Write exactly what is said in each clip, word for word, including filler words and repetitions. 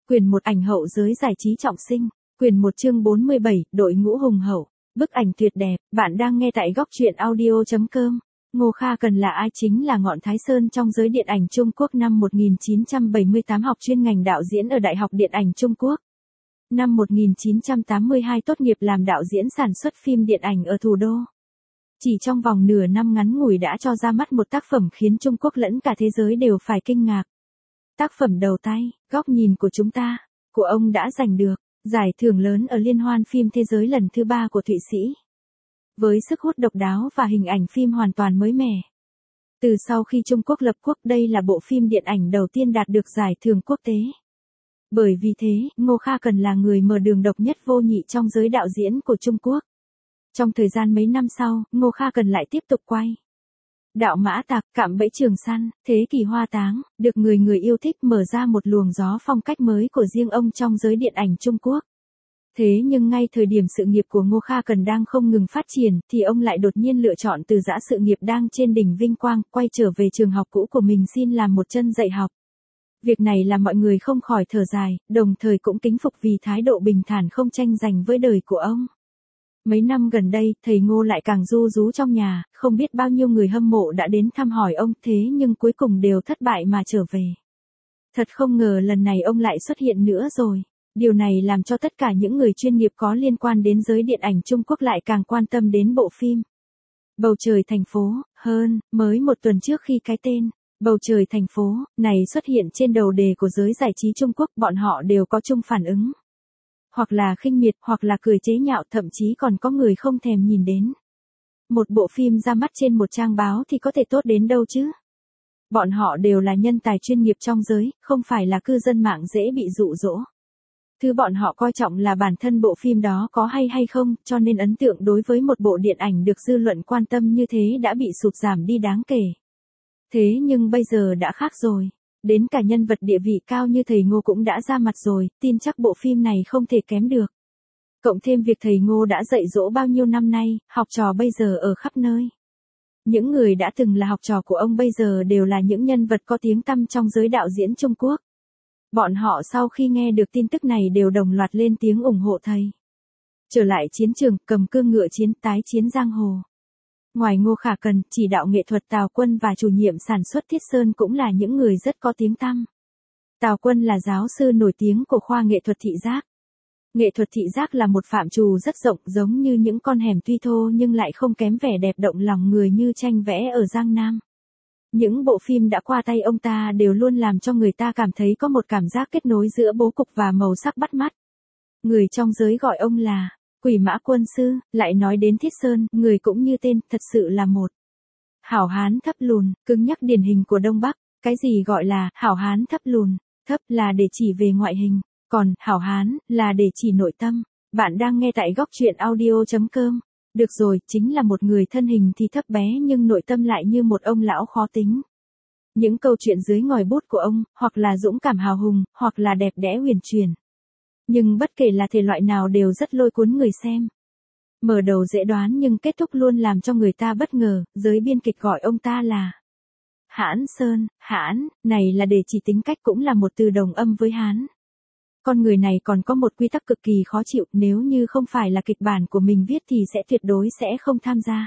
Quyền một ảnh hậu giới giải trí trọng sinh. Quyền một chương bốn mươi bảy, đội ngũ hùng hậu. Bức ảnh tuyệt đẹp, bạn đang nghe tại góc truyện audio chấm com. Ngô Kha Cần là ai? Chính là ngọn Thái Sơn trong giới điện ảnh Trung Quốc. Năm một nghìn chín trăm bảy mươi tám học chuyên ngành đạo diễn ở Đại học Điện ảnh Trung Quốc. Năm một nghìn chín trăm tám mươi hai tốt nghiệp làm đạo diễn sản xuất phim điện ảnh ở thủ đô. Chỉ trong vòng nửa năm ngắn ngủi đã cho ra mắt một tác phẩm khiến Trung Quốc lẫn cả thế giới đều phải kinh ngạc. Tác phẩm đầu tay, Góc nhìn của chúng ta, của ông đã giành được giải thưởng lớn ở Liên hoan phim thế giới lần thứ ba của Thụy Sĩ. Với sức hút độc đáo và hình ảnh phim hoàn toàn mới mẻ. Từ sau khi Trung Quốc lập quốc, đây là bộ phim điện ảnh đầu tiên đạt được giải thưởng quốc tế. Bởi vì thế, Ngô Kha Cần là người mở đường độc nhất vô nhị trong giới đạo diễn của Trung Quốc. Trong thời gian mấy năm sau, Ngô Kha Cần lại tiếp tục quay Đạo Mã Tặc, Cạm Bẫy Trường Săn, Thế Kỷ Hoa Táng, được người người yêu thích, mở ra một luồng gió phong cách mới của riêng ông trong giới điện ảnh Trung Quốc. Thế nhưng ngay thời điểm sự nghiệp của Ngô Kha Cần đang không ngừng phát triển, thì ông lại đột nhiên lựa chọn từ giã sự nghiệp đang trên đỉnh vinh quang, quay trở về trường học cũ của mình xin làm một chân dạy học. Việc này làm mọi người không khỏi thở dài, đồng thời cũng kính phục vì thái độ bình thản không tranh giành với đời của ông. Mấy năm gần đây, thầy Ngô lại càng ru rú trong nhà, không biết bao nhiêu người hâm mộ đã đến thăm hỏi ông, thế nhưng cuối cùng đều thất bại mà trở về. Thật không ngờ lần này ông lại xuất hiện nữa rồi. Điều này làm cho tất cả những người chuyên nghiệp có liên quan đến giới điện ảnh Trung Quốc lại càng quan tâm đến bộ phim Bầu Trời Thành Phố. Hơn, mới một tuần trước khi cái tên Bầu Trời Thành Phố này xuất hiện trên đầu đề của giới giải trí Trung Quốc, bọn họ đều có chung phản ứng. Hoặc là khinh miệt, hoặc là cười chế nhạo, thậm chí còn có người không thèm nhìn đến. Một bộ phim ra mắt trên một trang báo thì có thể tốt đến đâu chứ? Bọn họ đều là nhân tài chuyên nghiệp trong giới, không phải là cư dân mạng dễ bị dụ dỗ. Thứ bọn họ coi trọng là bản thân bộ phim đó có hay hay không, cho nên ấn tượng đối với một bộ điện ảnh được dư luận quan tâm như thế đã bị sụt giảm đi đáng kể. Thế nhưng bây giờ đã khác rồi. Đến cả nhân vật địa vị cao như thầy Ngô cũng đã ra mặt rồi, tin chắc bộ phim này không thể kém được. Cộng thêm việc thầy Ngô đã dạy dỗ bao nhiêu năm nay, học trò bây giờ ở khắp nơi. Những người đã từng là học trò của ông bây giờ đều là những nhân vật có tiếng tăm trong giới đạo diễn Trung Quốc. Bọn họ sau khi nghe được tin tức này đều đồng loạt lên tiếng ủng hộ thầy. Trở lại chiến trường, cầm cương ngựa chiến, tái chiến giang hồ. Ngoài Ngô Kha Cần, chỉ đạo nghệ thuật Tào Quân và chủ nhiệm sản xuất Thiết Sơn cũng là những người rất có tiếng tăm. Tào Quân là giáo sư nổi tiếng của khoa nghệ thuật thị giác. Nghệ thuật thị giác là một phạm trù rất rộng, giống như những con hẻm tuy thô nhưng lại không kém vẻ đẹp động lòng người như tranh vẽ ở Giang Nam. Những bộ phim đã qua tay ông ta đều luôn làm cho người ta cảm thấy có một cảm giác kết nối giữa bố cục và màu sắc bắt mắt. Người trong giới gọi ông là Quỷ Mã Quân Sư. Lại nói đến Thiết Sơn, người cũng như tên, thật sự là một hảo hán thấp lùn, cứng nhắc điển hình của Đông Bắc. Cái gì gọi là hảo hán thấp lùn? Thấp là để chỉ về ngoại hình, còn hảo hán là để chỉ nội tâm. Bạn đang nghe tại góc truyện audio chấm com. Được rồi, chính là một người thân hình thì thấp bé nhưng nội tâm lại như một ông lão khó tính. Những câu chuyện dưới ngòi bút của ông, hoặc là dũng cảm hào hùng, hoặc là đẹp đẽ huyền chuyển. Nhưng bất kể là thể loại nào đều rất lôi cuốn người xem. Mở đầu dễ đoán nhưng kết thúc luôn làm cho người ta bất ngờ, giới biên kịch gọi ông ta là Hãn Sơn. Hãn, này là để chỉ tính cách, cũng là một từ đồng âm với hán. Con người này còn có một quy tắc cực kỳ khó chịu, nếu như không phải là kịch bản của mình viết thì sẽ tuyệt đối sẽ không tham gia.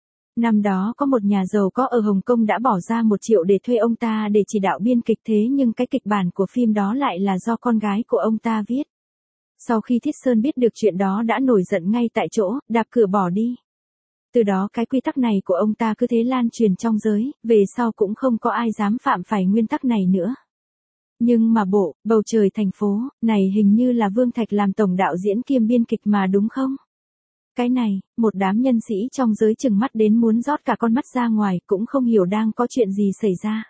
Năm đó có một nhà giàu có ở Hồng Kông đã bỏ ra một triệu để thuê ông ta để chỉ đạo biên kịch, thế nhưng cái kịch bản của phim đó lại là do con gái của ông ta viết. Sau khi Thiết Sơn biết được chuyện đó đã nổi giận ngay tại chỗ, đạp cửa bỏ đi. Từ đó cái quy tắc này của ông ta cứ thế lan truyền trong giới, về sau cũng không có ai dám phạm phải nguyên tắc này nữa. Nhưng mà bộ Bầu Trời Thành Phố này hình như là Vương Thạch làm tổng đạo diễn kiêm biên kịch mà đúng không? Cái này, một đám nhân sĩ trong giới chừng mắt đến muốn rót cả con mắt ra ngoài, cũng không hiểu đang có chuyện gì xảy ra.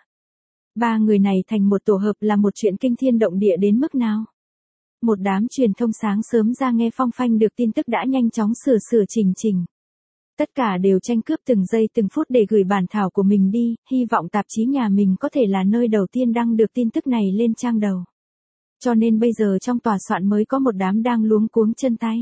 Ba người này thành một tổ hợp là một chuyện kinh thiên động địa đến mức nào? Một đám truyền thông sáng sớm ra nghe phong phanh được tin tức đã nhanh chóng sửa sửa chỉnh chỉnh. Tất cả đều tranh cướp từng giây từng phút để gửi bản thảo của mình đi, hy vọng tạp chí nhà mình có thể là nơi đầu tiên đăng được tin tức này lên trang đầu. Cho nên bây giờ trong tòa soạn mới có một đám đang luống cuống chân tay.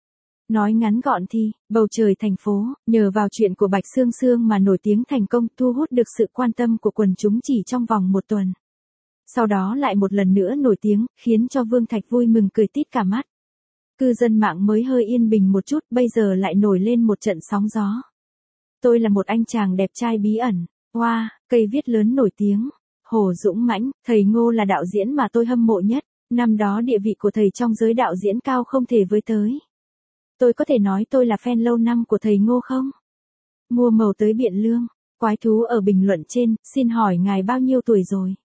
Nói ngắn gọn thì, Bầu Trời Thành Phố, nhờ vào chuyện của Bạch Sương Sương mà nổi tiếng thành công, thu hút được sự quan tâm của quần chúng chỉ trong vòng một tuần. Sau đó lại một lần nữa nổi tiếng, khiến cho Vương Thạch vui mừng cười tít cả mắt. Cư dân mạng mới hơi yên bình một chút, bây giờ lại nổi lên một trận sóng gió. Tôi là một anh chàng đẹp trai bí ẩn. Wow, cây viết lớn nổi tiếng. Hồ Dũng Mãnh, thầy Ngô là đạo diễn mà tôi hâm mộ nhất. Năm đó địa vị của thầy trong giới đạo diễn cao không thể với tới. Tôi có thể nói tôi là fan lâu năm của thầy Ngô không? Mua màu tới Biện Lương. Quái thú ở bình luận trên, xin hỏi ngài bao nhiêu tuổi rồi?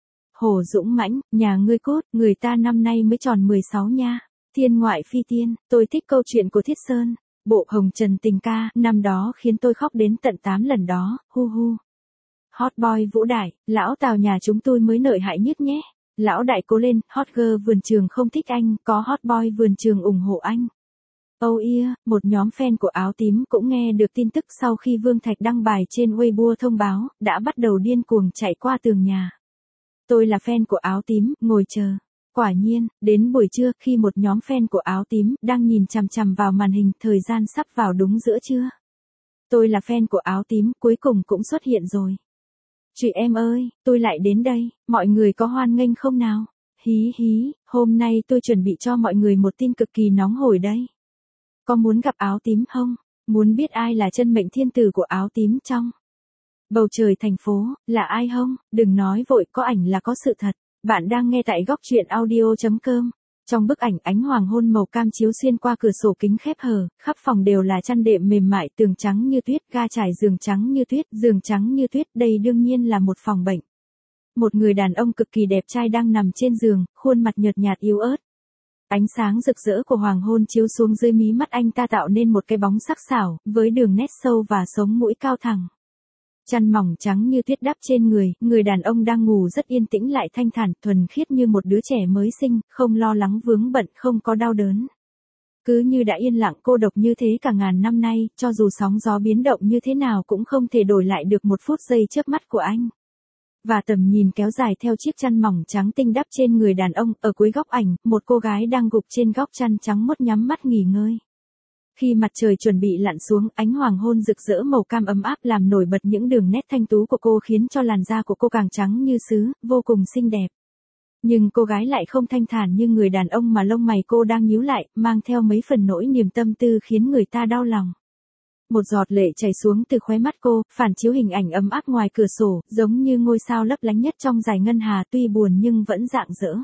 Hồ Dũng Mãnh, nhà ngươi cốt, người ta năm nay mới tròn mười sáu nha. Thiên ngoại phi tiên, tôi thích câu chuyện của Thiết Sơn. Bộ Hồng Trần tình ca, năm đó khiến tôi khóc đến tận tám lần đó, hu hu. Hot boy Vũ Đại, lão Tào nhà chúng tôi mới nợi hại nhất nhé. Lão Đại cố lên, hot girl vườn trường không thích anh, có hot boy vườn trường ủng hộ anh. Oh yeah, một nhóm fan của áo tím cũng nghe được tin tức sau khi Vương Thạch đăng bài trên Weibo thông báo, đã bắt đầu điên cuồng chạy qua tường nhà. Tôi là fan của áo tím, ngồi chờ. Quả nhiên, đến buổi trưa, khi một nhóm fan của áo tím đang nhìn chằm chằm vào màn hình, thời gian sắp vào đúng giữa trưa. Tôi là fan của áo tím, cuối cùng cũng xuất hiện rồi. Chị em ơi, tôi lại đến đây, mọi người có hoan nghênh không nào? Hí hí, hôm nay tôi chuẩn bị cho mọi người một tin cực kỳ nóng hổi đây. Có muốn gặp áo tím không? Muốn biết ai là chân mệnh thiên tử của áo tím trong bầu trời thành phố, là ai không? Đừng nói vội, có ảnh là có sự thật. Bạn đang nghe tại góc truyện audio chấm com. Trong bức ảnh, ánh hoàng hôn màu cam chiếu xuyên qua cửa sổ kính khép hờ, khắp phòng đều là chăn đệm mềm mại, tường trắng như tuyết, ga trải giường trắng như tuyết, giường trắng như tuyết, đây đương nhiên là một phòng bệnh. Một người đàn ông cực kỳ đẹp trai đang nằm trên giường, khuôn mặt nhợt nhạt yếu ớt. Ánh sáng rực rỡ của hoàng hôn chiếu xuống dưới mí mắt anh ta tạo nên một cái bóng sắc sảo, với đường nét sâu và sống mũi cao thẳng. Chăn mỏng trắng như tuyết đắp trên người, người đàn ông đang ngủ rất yên tĩnh lại thanh thản, thuần khiết như một đứa trẻ mới sinh, không lo lắng vướng bận, không có đau đớn. Cứ như đã yên lặng cô độc như thế cả ngàn năm nay, cho dù sóng gió biến động như thế nào cũng không thể đổi lại được một phút giây chớp mắt của anh. Và tầm nhìn kéo dài theo chiếc chăn mỏng trắng tinh đắp trên người đàn ông, ở cuối góc ảnh, một cô gái đang gục trên góc chăn trắng muốt nhắm mắt nghỉ ngơi. Khi mặt trời chuẩn bị lặn xuống, ánh hoàng hôn rực rỡ màu cam ấm áp làm nổi bật những đường nét thanh tú của cô, khiến cho làn da của cô càng trắng như sứ, vô cùng xinh đẹp. Nhưng cô gái lại không thanh thản như người đàn ông mà lông mày cô đang nhíu lại, mang theo mấy phần nỗi niềm tâm tư khiến người ta đau lòng. Một giọt lệ chảy xuống từ khóe mắt cô, phản chiếu hình ảnh ấm áp ngoài cửa sổ, giống như ngôi sao lấp lánh nhất trong dải ngân hà, tuy buồn nhưng vẫn rạng rỡ.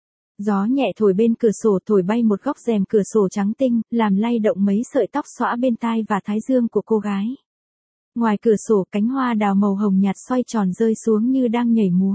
Gió nhẹ thổi bên cửa sổ, thổi bay một góc rèm cửa sổ trắng tinh, làm lay động mấy sợi tóc xõa bên tai và thái dương của cô gái. Ngoài cửa sổ, cánh hoa đào màu hồng nhạt xoay tròn rơi xuống như đang nhảy múa.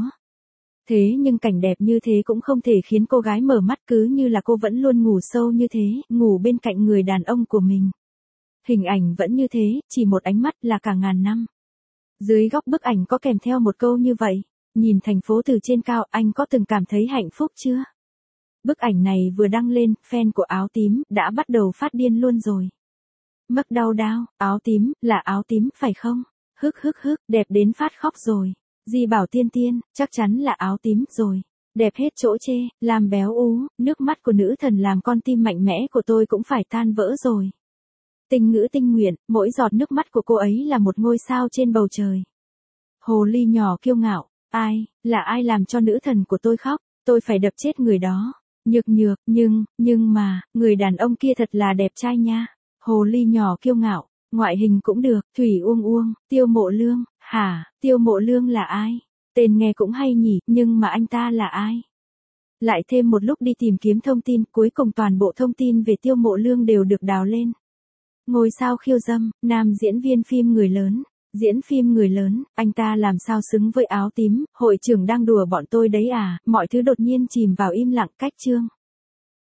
Thế nhưng cảnh đẹp như thế cũng không thể khiến cô gái mở mắt, cứ như là cô vẫn luôn ngủ sâu như thế, ngủ bên cạnh người đàn ông của mình. Hình ảnh vẫn như thế, chỉ một ánh mắt là cả ngàn năm. Dưới góc bức ảnh có kèm theo một câu như vậy, nhìn thành phố từ trên cao, anh có từng cảm thấy hạnh phúc chưa? Bức ảnh này vừa đăng lên, fan của áo tím đã bắt đầu phát điên luôn rồi. Mắc đau đau, áo tím, là áo tím phải không? Hức hức hức, đẹp đến phát khóc rồi. Di bảo tiên tiên, chắc chắn là áo tím rồi. Đẹp hết chỗ chê, làm béo ú, nước mắt của nữ thần làm con tim mạnh mẽ của tôi cũng phải tan vỡ rồi. Tinh ngữ tinh nguyện, mỗi giọt nước mắt của cô ấy là một ngôi sao trên bầu trời. Hồ ly nhỏ kiêu ngạo, ai, là ai làm cho nữ thần của tôi khóc, tôi phải đập chết người đó. Nhược nhược, nhưng, nhưng mà, người đàn ông kia thật là đẹp trai nha. Hồ ly nhỏ kiêu ngạo, ngoại hình cũng được, Thủy Uông Uông, Tiêu Mộ Lương, hả, Tiêu Mộ Lương là ai? Tên nghe cũng hay nhỉ, nhưng mà anh ta là ai? Lại thêm một lúc đi tìm kiếm thông tin, cuối cùng toàn bộ thông tin về Tiêu Mộ Lương đều được đào lên. Ngôi sao khiêu dâm, nam diễn viên phim người lớn. Diễn phim người lớn, anh ta làm sao xứng với áo tím, hội trưởng đang đùa bọn tôi đấy à, mọi thứ đột nhiên chìm vào im lặng, cách chương.